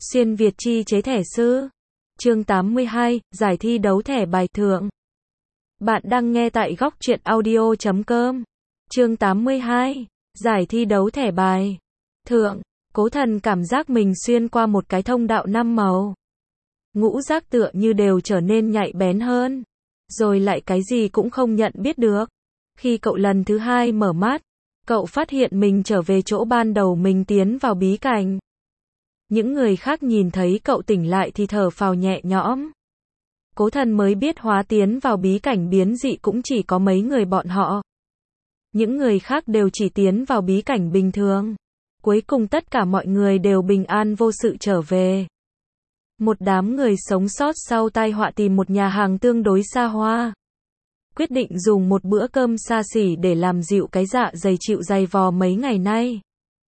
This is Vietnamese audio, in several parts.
Xuyên Việt chi chế thẻ sư. Chương 82, giải thi đấu thẻ bài thượng. Bạn đang nghe tại góc truyện audio.com. Chương 82, giải thi đấu thẻ bài thượng. Cố Thần cảm giác mình xuyên qua một cái thông đạo 5 màu. Ngũ giác tựa như đều trở nên nhạy bén hơn. Rồi lại cái gì cũng không nhận biết được. Khi cậu lần thứ 2 mở mắt, cậu phát hiện mình trở về chỗ ban đầu mình tiến vào bí cảnh. Những người khác nhìn thấy cậu tỉnh lại thì thở phào nhẹ nhõm. Cố Thần mới biết hóa tiến vào bí cảnh biến dị cũng chỉ có mấy người bọn họ. Những người khác đều chỉ tiến vào bí cảnh bình thường. Cuối cùng tất cả mọi người đều bình an vô sự trở về. Một đám người sống sót sau tai họa tìm một nhà hàng tương đối xa hoa. Quyết định dùng một bữa cơm xa xỉ để làm dịu cái dạ dày chịu dày vò mấy ngày nay.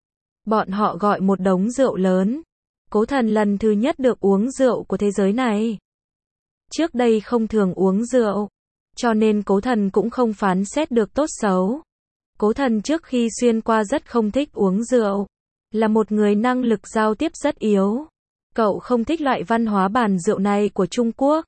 Bọn họ gọi một đống rượu lớn. Cố Thần lần thứ nhất được uống rượu của thế giới này. Trước đây không thường uống rượu, cho nên Cố Thần cũng không phán xét được tốt xấu. Cố Thần trước khi xuyên qua rất không thích uống rượu, là một người năng lực giao tiếp rất yếu. Cậu không thích loại văn hóa bàn rượu này của Trung Quốc.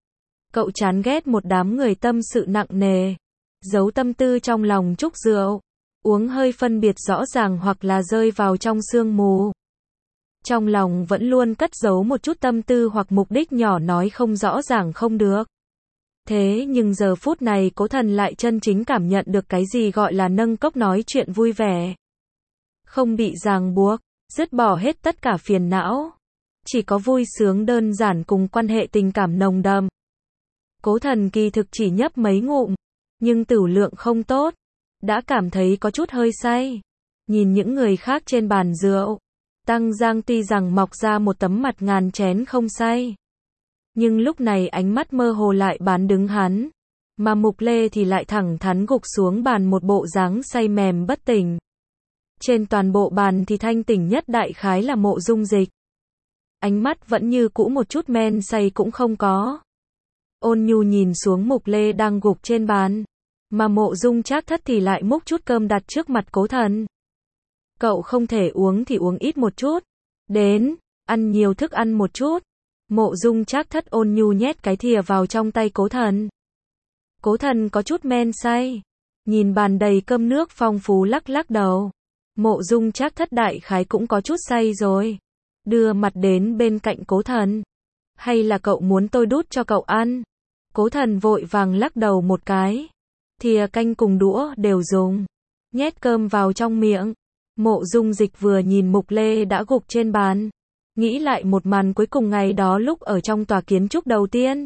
Cậu chán ghét một đám người tâm sự nặng nề, giấu tâm tư trong lòng chúc rượu, uống hơi phân biệt rõ ràng hoặc là rơi vào trong sương mù. Trong lòng vẫn luôn cất giấu một chút tâm tư hoặc mục đích nhỏ nói không rõ ràng không được. Thế nhưng giờ phút này Cố Thần lại chân chính cảm nhận được cái gì gọi là nâng cốc nói chuyện vui vẻ. Không bị ràng buộc, dứt bỏ hết tất cả phiền não. Chỉ có vui sướng đơn giản cùng quan hệ tình cảm nồng đậm. Cố Thần kỳ thực chỉ nhấp mấy ngụm, nhưng tửu lượng không tốt, đã cảm thấy có chút hơi say. Nhìn những người khác trên bàn rượu, Tăng Giang tuy rằng mọc ra một tấm mặt ngàn chén không say, nhưng lúc này ánh mắt mơ hồ lại bán đứng hắn, mà Mục Lê thì lại thẳng thắn gục xuống bàn một bộ dáng say mềm bất tỉnh. Trên toàn bộ bàn thì thanh tỉnh nhất đại khái là Mộ Dung Dịch. Ánh mắt vẫn như cũ một chút men say cũng không có. Ôn nhu nhìn xuống Mục Lê đang gục trên bàn, mà Mộ Dung Trác Thất thì lại múc chút cơm đặt trước mặt Cố Thần. Cậu không thể uống thì uống ít một chút. Đến, ăn nhiều thức ăn một chút. Mộ Dung Trác Thất ôn nhu nhét cái thìa vào trong tay Cố Thần. Cố Thần có chút men say, nhìn bàn đầy cơm nước phong phú lắc lắc đầu. Mộ Dung Trác Thất đại khái cũng có chút say rồi. Đưa mặt đến bên cạnh Cố Thần. Hay là cậu muốn tôi đút cho cậu ăn? Cố Thần vội vàng lắc đầu một cái. Thìa canh cùng đũa đều dùng. Nhét cơm vào trong miệng. Mộ Dung Dịch vừa nhìn Mục Lê đã gục trên bàn, nghĩ lại một màn cuối cùng ngày đó lúc ở trong tòa kiến trúc đầu tiên.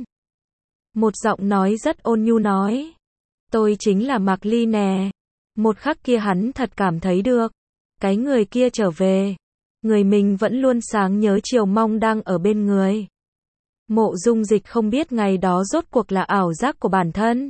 Một giọng nói rất ôn nhu nói, tôi chính là Mạc Ly nè. Một khắc kia hắn thật cảm thấy được, cái người kia trở về, người mình vẫn luôn sáng nhớ chiều mong đang ở bên người. Mộ Dung Dịch không biết ngày đó rốt cuộc là ảo giác của bản thân,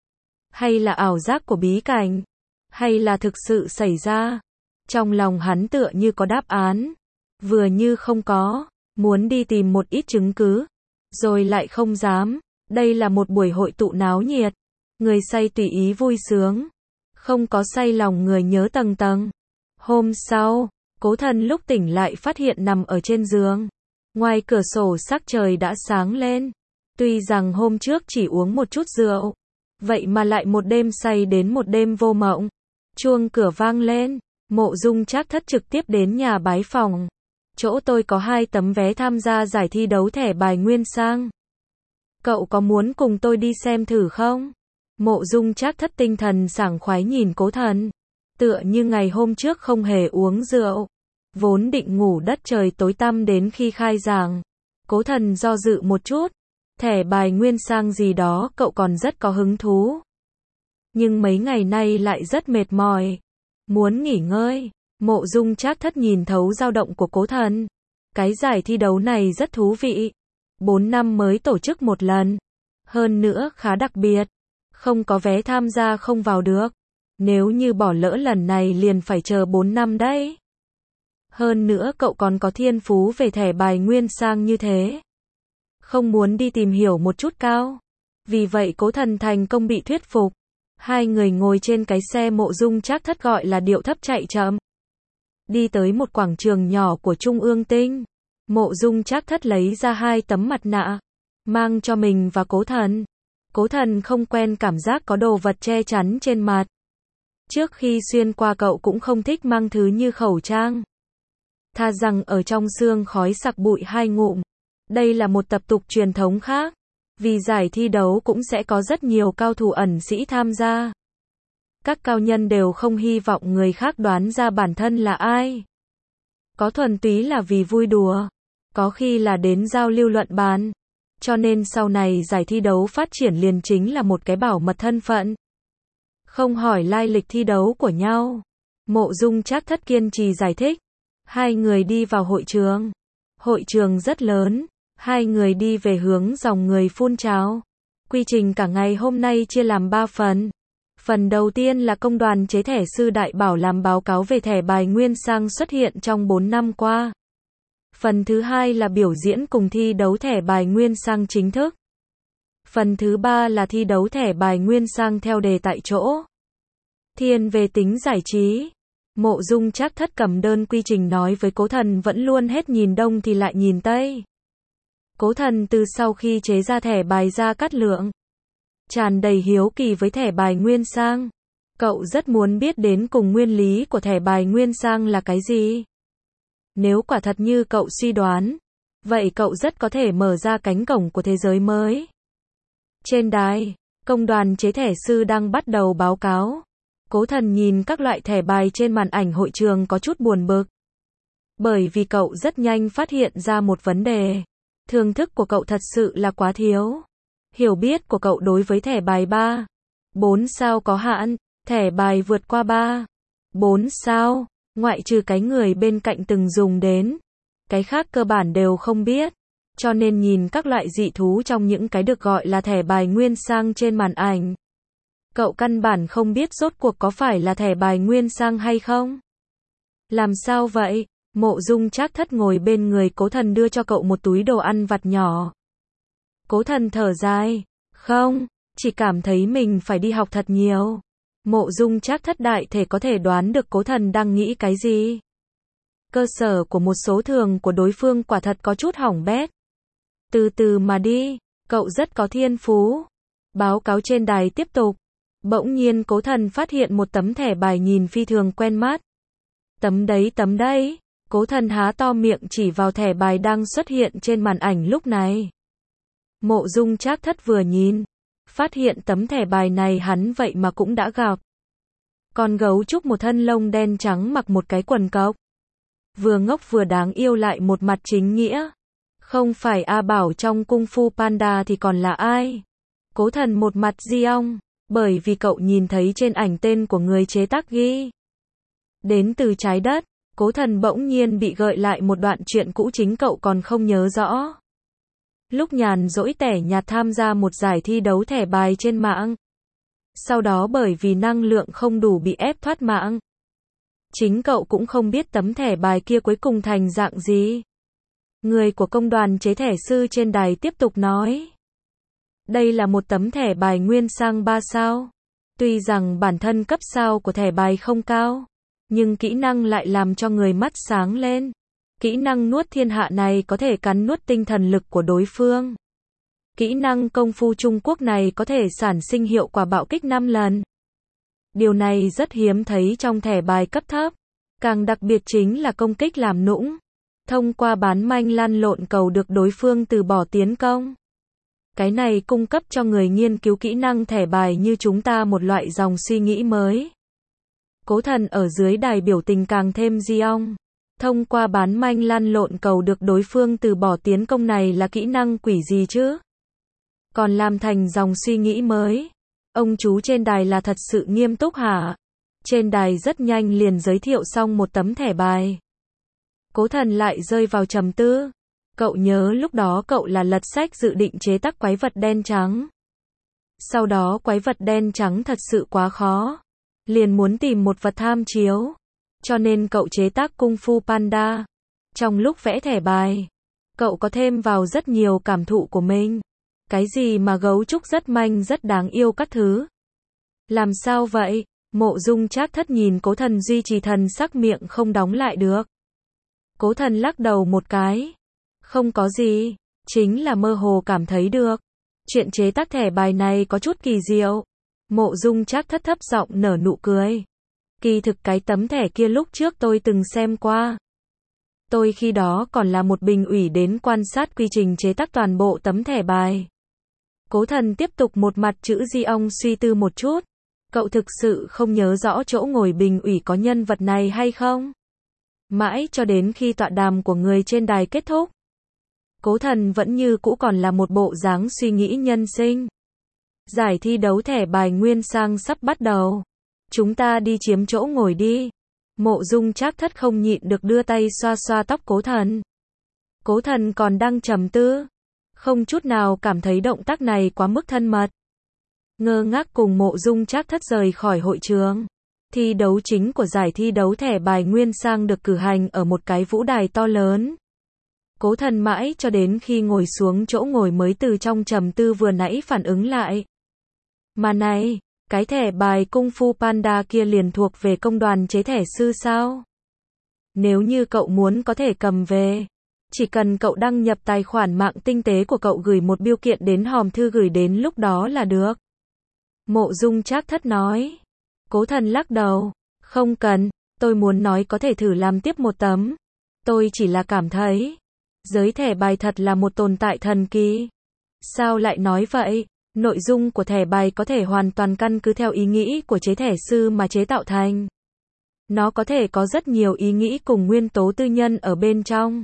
hay là ảo giác của bí cảnh, hay là thực sự xảy ra. Trong lòng hắn tựa như có đáp án, vừa như không có, muốn đi tìm một ít chứng cứ, rồi lại không dám. Đây là một buổi hội tụ náo nhiệt, người say tùy ý vui sướng, không có say lòng người nhớ tầng tầng. Hôm sau, Cố Thần lúc tỉnh lại phát hiện nằm ở trên giường, ngoài cửa sổ sắc trời đã sáng lên. Tuy rằng hôm trước chỉ uống một chút rượu, vậy mà lại một đêm say đến một đêm vô mộng. Chuông cửa vang lên. Mộ Dung Trác Thất trực tiếp đến nhà bái phòng. Chỗ tôi có 2 tấm vé tham gia giải thi đấu thẻ bài nguyên sang. Cậu có muốn cùng tôi đi xem thử không? Mộ Dung Trác Thất tinh thần sảng khoái nhìn Cố Thần. Tựa như ngày hôm trước không hề uống rượu. Vốn định ngủ đất trời tối tăm đến khi khai giảng. Cố Thần do dự một chút. Thẻ bài nguyên sang gì đó cậu còn rất có hứng thú. Nhưng mấy ngày nay lại rất mệt mỏi. Muốn nghỉ ngơi. Mộ Dung Trác Thất nhìn thấu dao động của Cố Thần. Cái giải thi đấu này rất thú vị. 4 năm mới tổ chức một lần. Hơn nữa khá đặc biệt. Không có vé tham gia không vào được. Nếu như bỏ lỡ lần này liền phải chờ 4 năm đấy. Hơn nữa cậu còn có thiên phú về thẻ bài nguyên sang như thế. Không muốn đi tìm hiểu một chút cao. Vì vậy Cố Thần thành công bị thuyết phục. 2 người ngồi trên cái xe Mộ Dung Trác Thất gọi là điệu thấp chạy chậm. Đi tới một quảng trường nhỏ của Trung ương Tinh. Mộ Dung Trác Thất lấy ra 2 tấm mặt nạ, mang cho mình và Cố Thần. Cố Thần không quen cảm giác có đồ vật che chắn trên mặt. Trước khi xuyên qua cậu cũng không thích mang thứ như khẩu trang. Thà rằng ở trong sương khói sặc bụi 2 ngụm. Đây là một tập tục truyền thống khác. Vì giải thi đấu cũng sẽ có rất nhiều cao thủ ẩn sĩ tham gia. Các cao nhân đều không hy vọng người khác đoán ra bản thân là ai. Có thuần túy là vì vui đùa, có khi là đến giao lưu luận bàn. Cho nên sau này giải thi đấu phát triển liền chính là một cái bảo mật thân phận. Không hỏi lai lịch thi đấu của nhau. Mộ Dung Trác Thất kiên trì giải thích. 2 người đi vào hội trường. Hội trường rất lớn. 2 người đi về hướng dòng người phun trào. Quy trình cả ngày hôm nay chia làm 3 phần. Phần đầu tiên là công đoàn chế thẻ sư Đại Bảo làm báo cáo về thẻ bài Nguyên Sang xuất hiện trong 4 năm qua. Phần thứ 2 là biểu diễn cùng thi đấu thẻ bài Nguyên Sang chính thức. Phần thứ 3 là thi đấu thẻ bài Nguyên Sang theo đề tại chỗ. Thiên về tính giải trí. Mộ Dung Trác Thất cầm đơn quy trình nói với Cố Thần vẫn luôn hết nhìn đông thì lại nhìn tây. Cố Thần từ sau khi chế ra thẻ bài ra cát lượng, tràn đầy hiếu kỳ với thẻ bài Nguyên Sang. Cậu rất muốn biết đến cùng nguyên lý của thẻ bài Nguyên Sang là cái gì. Nếu quả thật như cậu suy đoán, vậy cậu rất có thể mở ra cánh cổng của thế giới mới. Trên đài, công đoàn chế thẻ sư đang bắt đầu báo cáo. Cố Thần nhìn các loại thẻ bài trên màn ảnh hội trường có chút buồn bực. Bởi vì cậu rất nhanh phát hiện ra một vấn đề. Thưởng thức của cậu thật sự là quá thiếu. Hiểu biết của cậu đối với thẻ bài 3, 4 sao có hạn, thẻ bài vượt qua 3, 4 sao, ngoại trừ cái người bên cạnh từng dùng đến. Cái khác cơ bản đều không biết. Cho nên nhìn các loại dị thú trong những cái được gọi là thẻ bài Nguyên Sang trên màn ảnh. Cậu căn bản không biết rốt cuộc có phải là thẻ bài Nguyên Sang hay không. Làm sao vậy? Mộ Dung Trác Thất ngồi bên người Cố Thần đưa cho cậu một túi đồ ăn vặt nhỏ. Cố Thần thở dài. Không, chỉ cảm thấy mình phải đi học thật nhiều. Mộ Dung Trác Thất đại thể có thể đoán được Cố Thần đang nghĩ cái gì. Cơ sở của một số thường của đối phương quả thật có chút hỏng bét. Từ từ mà đi, cậu rất có thiên phú. Báo cáo trên đài tiếp tục. Bỗng nhiên Cố Thần phát hiện một tấm thẻ bài nhìn phi thường quen mắt. Tấm đấy. Cố Thần há to miệng chỉ vào thẻ bài đang xuất hiện trên màn ảnh lúc này. Mộ Dung Trác Thất vừa nhìn, phát hiện tấm thẻ bài này hắn vậy mà cũng đã gặp. Con gấu trúc một thân lông đen trắng mặc một cái quần cộc. Vừa ngốc vừa đáng yêu lại một mặt chính nghĩa. Không phải A Bảo trong Kung Fu Panda thì còn là ai? Cố Thần một mặt di ong, bởi vì cậu nhìn thấy trên ảnh tên của người chế tác ghi. Đến từ trái đất, Cố Thần bỗng nhiên bị gợi lại một đoạn chuyện cũ chính cậu còn không nhớ rõ. Lúc nhàn rỗi tẻ nhạt tham gia một giải thi đấu thẻ bài trên mạng. Sau đó bởi vì năng lượng không đủ bị ép thoát mạng. Chính cậu cũng không biết tấm thẻ bài kia cuối cùng thành dạng gì. Người của công đoàn chế thẻ sư trên đài tiếp tục nói. Đây là một tấm thẻ bài Nguyên Sang 3 sao. Tuy rằng bản thân cấp sao của thẻ bài không cao, nhưng kỹ năng lại làm cho người mắt sáng lên. Kỹ năng nuốt thiên hạ này có thể cắn nuốt tinh thần lực của đối phương. Kỹ năng công phu Trung Quốc này có thể sản sinh hiệu quả bạo kích 5 lần. Điều này rất hiếm thấy trong thẻ bài cấp thấp. Càng đặc biệt chính là công kích làm nũng. Thông qua bán manh lăn lộn cầu được đối phương từ bỏ tiến công. Cái này cung cấp cho người nghiên cứu kỹ năng thẻ bài như chúng ta một loại dòng suy nghĩ mới. Cố Thần ở dưới đài biểu tình càng thêm di ong. Thông qua bán manh lăn lộn cầu được đối phương từ bỏ tiến công này là kỹ năng quỷ gì chứ? Còn làm thành dòng suy nghĩ mới. Ông chú trên đài là thật sự nghiêm túc hả? Trên đài rất nhanh liền giới thiệu xong một tấm thẻ bài. Cố Thần lại rơi vào trầm tư. Cậu nhớ lúc đó cậu là lật sách dự định chế tác quái vật đen trắng. Sau đó quái vật đen trắng thật sự quá khó. Liền muốn tìm một vật tham chiếu. Cho nên cậu chế tác Kung Fu Panda. Trong lúc vẽ thẻ bài, cậu có thêm vào rất nhiều cảm thụ của mình. Cái gì mà gấu trúc rất manh rất đáng yêu các thứ. Làm sao vậy? Mộ Dung Trác Thất nhìn Cố Thần duy trì thần sắc miệng không đóng lại được. Cố Thần lắc đầu một cái. Không có gì, chính là mơ hồ cảm thấy được. Chuyện chế tác thẻ bài này có chút kỳ diệu. Mộ Dung Trác Thất thấp giọng nở nụ cười. Kỳ thực cái tấm thẻ kia lúc trước tôi từng xem qua. Tôi khi đó còn là một bình ủy đến quan sát quy trình chế tác toàn bộ tấm thẻ bài. Cố Thần tiếp tục một mặt chữ di ong suy tư một chút. Cậu thực sự không nhớ rõ chỗ ngồi bình ủy có nhân vật này hay không? Mãi cho đến khi tọa đàm của người trên đài kết thúc. Cố Thần vẫn như cũ còn là một bộ dáng suy nghĩ nhân sinh. Giải thi đấu thẻ bài nguyên sang sắp bắt đầu. Chúng ta đi chiếm chỗ ngồi đi. Mộ Dung Trác Thất không nhịn được đưa tay xoa xoa tóc Cố Thần. Cố Thần còn đang trầm tư. Không chút nào cảm thấy động tác này quá mức thân mật. Ngơ ngác cùng Mộ Dung Trác Thất rời khỏi hội trường. Thi đấu chính của giải thi đấu thẻ bài nguyên sang được cử hành ở một cái vũ đài to lớn. Cố Thần mãi cho đến khi ngồi xuống chỗ ngồi mới từ trong trầm tư vừa nãy phản ứng lại. Mà này, cái thẻ bài Kung Fu Panda kia liền thuộc về công đoàn chế thẻ sư sao? Nếu như cậu muốn có thể cầm về, chỉ cần cậu đăng nhập tài khoản mạng tinh tế của cậu gửi một bưu kiện đến hòm thư gửi đến lúc đó là được. Mộ Dung Trác Thất nói. Cố Thần lắc đầu. Không cần, tôi muốn nói có thể thử làm tiếp một tấm. Tôi chỉ là cảm thấy, giới thẻ bài thật là một tồn tại thần kỳ. Sao lại nói vậy? Nội dung của thẻ bài có thể hoàn toàn căn cứ theo ý nghĩ của chế thẻ sư mà chế tạo thành. Nó có thể có rất nhiều ý nghĩ cùng nguyên tố tư nhân ở bên trong.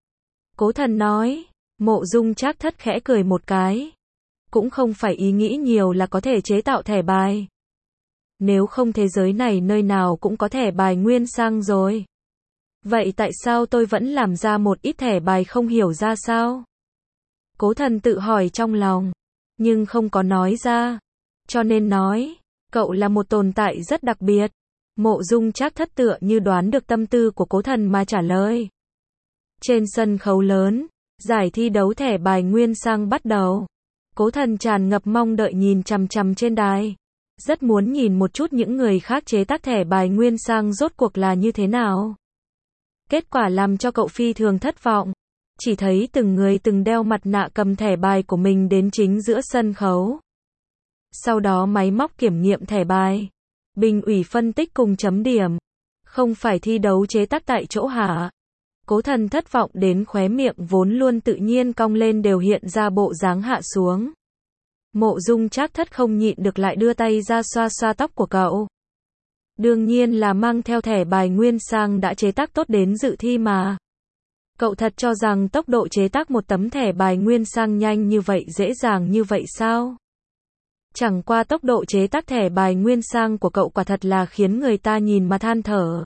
Cố Thần nói. Mộ Dung Trác Thất khẽ cười một cái. Cũng không phải ý nghĩ nhiều là có thể chế tạo thẻ bài. Nếu không thế giới này nơi nào cũng có thẻ bài nguyên sang rồi. Vậy tại sao tôi vẫn làm ra một ít thẻ bài không hiểu ra sao? Cố Thần tự hỏi trong lòng, nhưng không có nói ra. Cho nên nói, cậu là một tồn tại rất đặc biệt. Mộ Dung Trác Thất tựa như đoán được tâm tư của Cố Thần mà trả lời. Trên sân khấu lớn, giải thi đấu thẻ bài nguyên sang bắt đầu. Cố Thần tràn ngập mong đợi nhìn chằm chằm trên đài. Rất muốn nhìn một chút những người khác chế tác thẻ bài nguyên sang rốt cuộc là như thế nào. Kết quả làm cho cậu phi thường thất vọng. Chỉ thấy từng người từng đeo mặt nạ cầm thẻ bài của mình đến chính giữa sân khấu. Sau đó máy móc kiểm nghiệm thẻ bài. Bình ủy phân tích cùng chấm điểm. Không phải thi đấu chế tác tại chỗ hả? Cố Thần thất vọng đến khóe miệng vốn luôn tự nhiên cong lên đều hiện ra bộ dáng hạ xuống. Mộ Dung Trác Thất không nhịn được lại đưa tay ra xoa xoa tóc của cậu. Đương nhiên là mang theo thẻ bài nguyên sang đã chế tác tốt đến dự thi mà. Cậu thật cho rằng tốc độ chế tác một tấm thẻ bài nguyên sang nhanh như vậy dễ dàng như vậy sao? Chẳng qua tốc độ chế tác thẻ bài nguyên sang của cậu quả thật là khiến người ta nhìn mà than thở.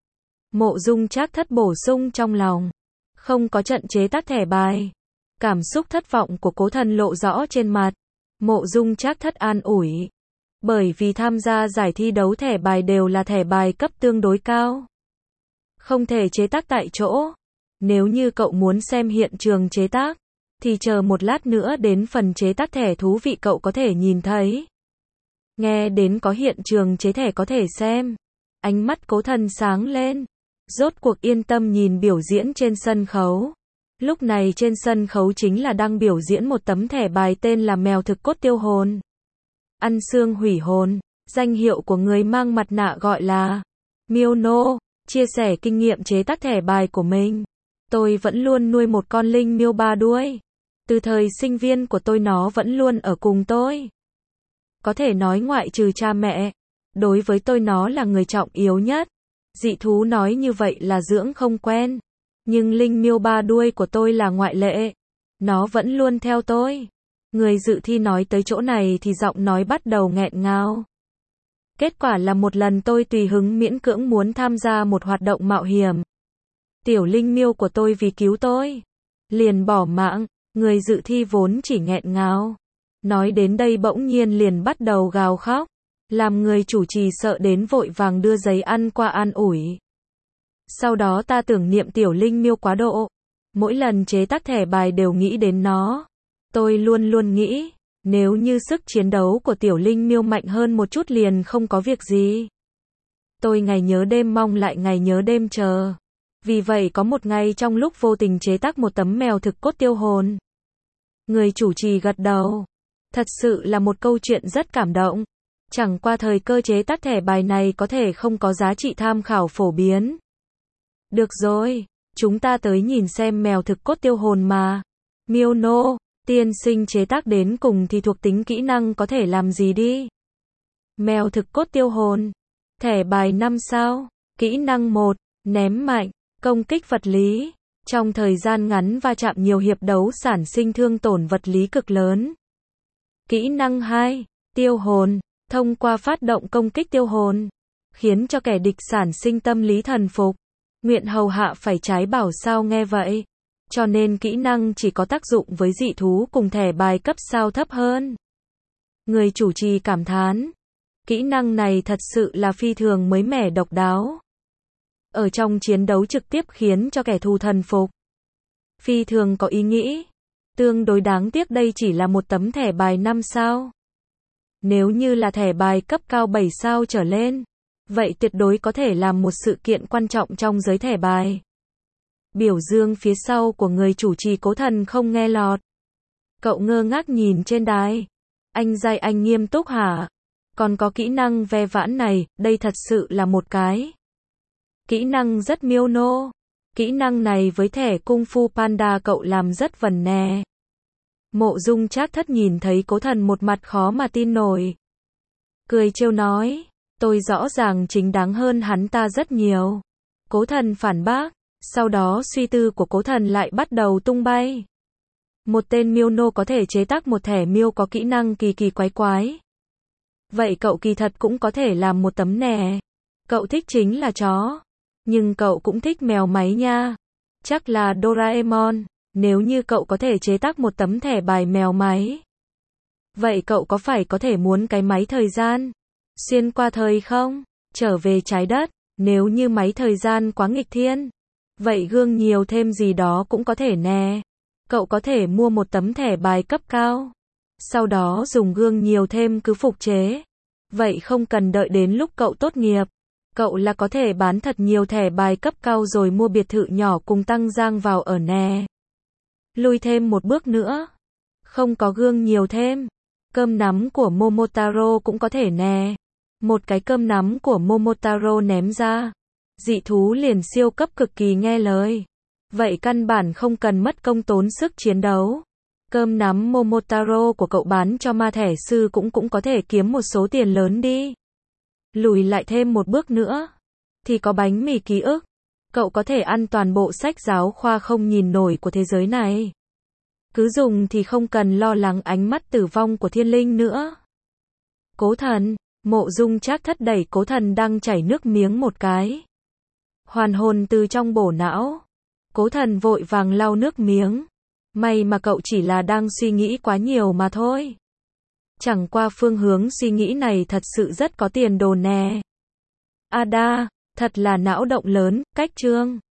Mộ Dung Trác Thất bổ sung trong lòng. Không có trận chế tác thẻ bài. Cảm xúc thất vọng của Cố Thần lộ rõ trên mặt. Mộ Dung Trác Thất an ủi. Bởi vì tham gia giải thi đấu thẻ bài đều là thẻ bài cấp tương đối cao. Không thể chế tác tại chỗ. Nếu như cậu muốn xem hiện trường chế tác, thì chờ một lát nữa đến phần chế tác thẻ thú vị cậu có thể nhìn thấy. Nghe đến có hiện trường chế thẻ có thể xem. Ánh mắt Cố Thần sáng lên. Rốt cuộc yên tâm nhìn biểu diễn trên sân khấu. Lúc này trên sân khấu chính là đang biểu diễn một tấm thẻ bài tên là mèo thực cốt tiêu hồn. Ăn xương hủy hồn. Danh hiệu của người mang mặt nạ gọi là Miêu chia sẻ kinh nghiệm chế tác thẻ bài của mình. Tôi vẫn luôn nuôi một con linh miêu ba đuôi. Từ thời sinh viên của tôi nó vẫn luôn ở cùng tôi. Có thể nói ngoại trừ cha mẹ, đối với tôi nó là người trọng yếu nhất. Dị thú nói như vậy là dưỡng không quen. Nhưng linh miêu ba đuôi của tôi là ngoại lệ. Nó vẫn luôn theo tôi. Người dự thi nói tới chỗ này thì giọng nói bắt đầu nghẹn ngào. Kết quả là một lần tôi tùy hứng miễn cưỡng muốn tham gia một hoạt động mạo hiểm. Tiểu linh miêu của tôi vì cứu tôi, liền bỏ mạng. Người dự thi vốn chỉ nghẹn ngào. Nói đến đây bỗng nhiên liền bắt đầu gào khóc. Làm người chủ trì sợ đến vội vàng đưa giấy ăn qua an ủi. Sau đó ta tưởng niệm tiểu linh miêu quá độ. Mỗi lần chế tác thẻ bài đều nghĩ đến nó. Tôi luôn luôn nghĩ, nếu như sức chiến đấu của tiểu linh miêu mạnh hơn một chút liền không có việc gì. Tôi ngày nhớ đêm mong lại ngày nhớ đêm chờ. Vì vậy có một ngày trong lúc vô tình chế tác một tấm mèo thực cốt tiêu hồn. Người chủ trì gật đầu. Thật sự là một câu chuyện rất cảm động. Chẳng qua thời cơ chế tác thẻ bài này có thể không có giá trị tham khảo phổ biến. Được rồi, chúng ta tới nhìn xem mèo thực cốt tiêu hồn mà. Miono, tiên sinh chế tác đến cùng thì thuộc tính kỹ năng có thể làm gì đi? Mèo thực cốt tiêu hồn. Thẻ bài 5 sao. Kỹ năng 1, ném mạnh, công kích vật lý. Trong thời gian ngắn va chạm nhiều hiệp đấu sản sinh thương tổn vật lý cực lớn. Kỹ năng 2, tiêu hồn. Thông qua phát động công kích tiêu hồn, khiến cho kẻ địch sản sinh tâm lý thần phục. Nguyện hầu hạ phải trái bảo sao nghe vậy. Cho nên kỹ năng chỉ có tác dụng với dị thú cùng thẻ bài cấp sao thấp hơn. Người chủ trì cảm thán. Kỹ năng này thật sự là phi thường mới mẻ độc đáo. Ở trong chiến đấu trực tiếp khiến cho kẻ thù thần phục. Phi thường có ý nghĩ. Tương đối đáng tiếc đây chỉ là một tấm thẻ bài 5 sao. Nếu như là thẻ bài cấp cao 7 sao trở lên, vậy tuyệt đối có thể làm một sự kiện quan trọng trong giới thẻ bài. Biểu dương phía sau của người chủ trì Cố Thần không nghe lọt. Cậu ngơ ngác nhìn trên đài. Anh dai anh nghiêm túc hả? Còn có kỹ năng ve vãn này, đây thật sự là một cái. Kỹ năng rất miêu nô. Kỹ năng này với thẻ Kung Fu Panda cậu làm rất vần nè. Mộ Dung Trác Thất nhìn thấy Cố Thần một mặt khó mà tin nổi. Cười trêu nói, tôi rõ ràng chính đáng hơn hắn ta rất nhiều. Cố Thần phản bác, sau đó suy tư của Cố Thần lại bắt đầu tung bay. Một tên miêu nô có thể chế tác một thẻ miêu có kỹ năng kỳ kỳ quái quái. Vậy cậu kỳ thật cũng có thể làm một tấm nè. Cậu thích chính là chó. Nhưng cậu cũng thích mèo máy nha. Chắc là Doraemon. Nếu như cậu có thể chế tác một tấm thẻ bài mèo máy. Vậy cậu có phải có thể muốn cái máy thời gian? Xuyên qua thời không? Trở về trái đất? Nếu như máy thời gian quá nghịch thiên. Vậy gương nhiều thêm gì đó cũng có thể nè. Cậu có thể mua một tấm thẻ bài cấp cao. Sau đó dùng gương nhiều thêm cứ phục chế. Vậy không cần đợi đến lúc cậu tốt nghiệp. Cậu là có thể bán thật nhiều thẻ bài cấp cao rồi mua biệt thự nhỏ cùng Tăng Giang vào ở nè. Lùi thêm một bước nữa. Không có gương nhiều thêm. Cơm nắm của Momotaro cũng có thể nè. Một cái cơm nắm của Momotaro ném ra. Dị thú liền siêu cấp cực kỳ nghe lời. Vậy căn bản không cần mất công tốn sức chiến đấu. Cơm nắm Momotaro của cậu bán cho ma thẻ sư cũng có thể kiếm một số tiền lớn đi. Lùi lại thêm một bước nữa. Thì có bánh mì ký ức. Cậu có thể ăn toàn bộ sách giáo khoa không nhìn nổi của thế giới này. Cứ dùng thì không cần lo lắng ánh mắt tử vong của thiên linh nữa. Cố Thần, Mộ Dung Trác Thất đẩy Cố Thần đang chảy nước miếng một cái. Hoàn hồn từ trong bổ não. Cố Thần vội vàng lau nước miếng. May mà cậu chỉ là đang suy nghĩ quá nhiều mà thôi. Chẳng qua phương hướng suy nghĩ này thật sự rất có tiền đồ nè. Ada, thật là não động lớn, cách chương.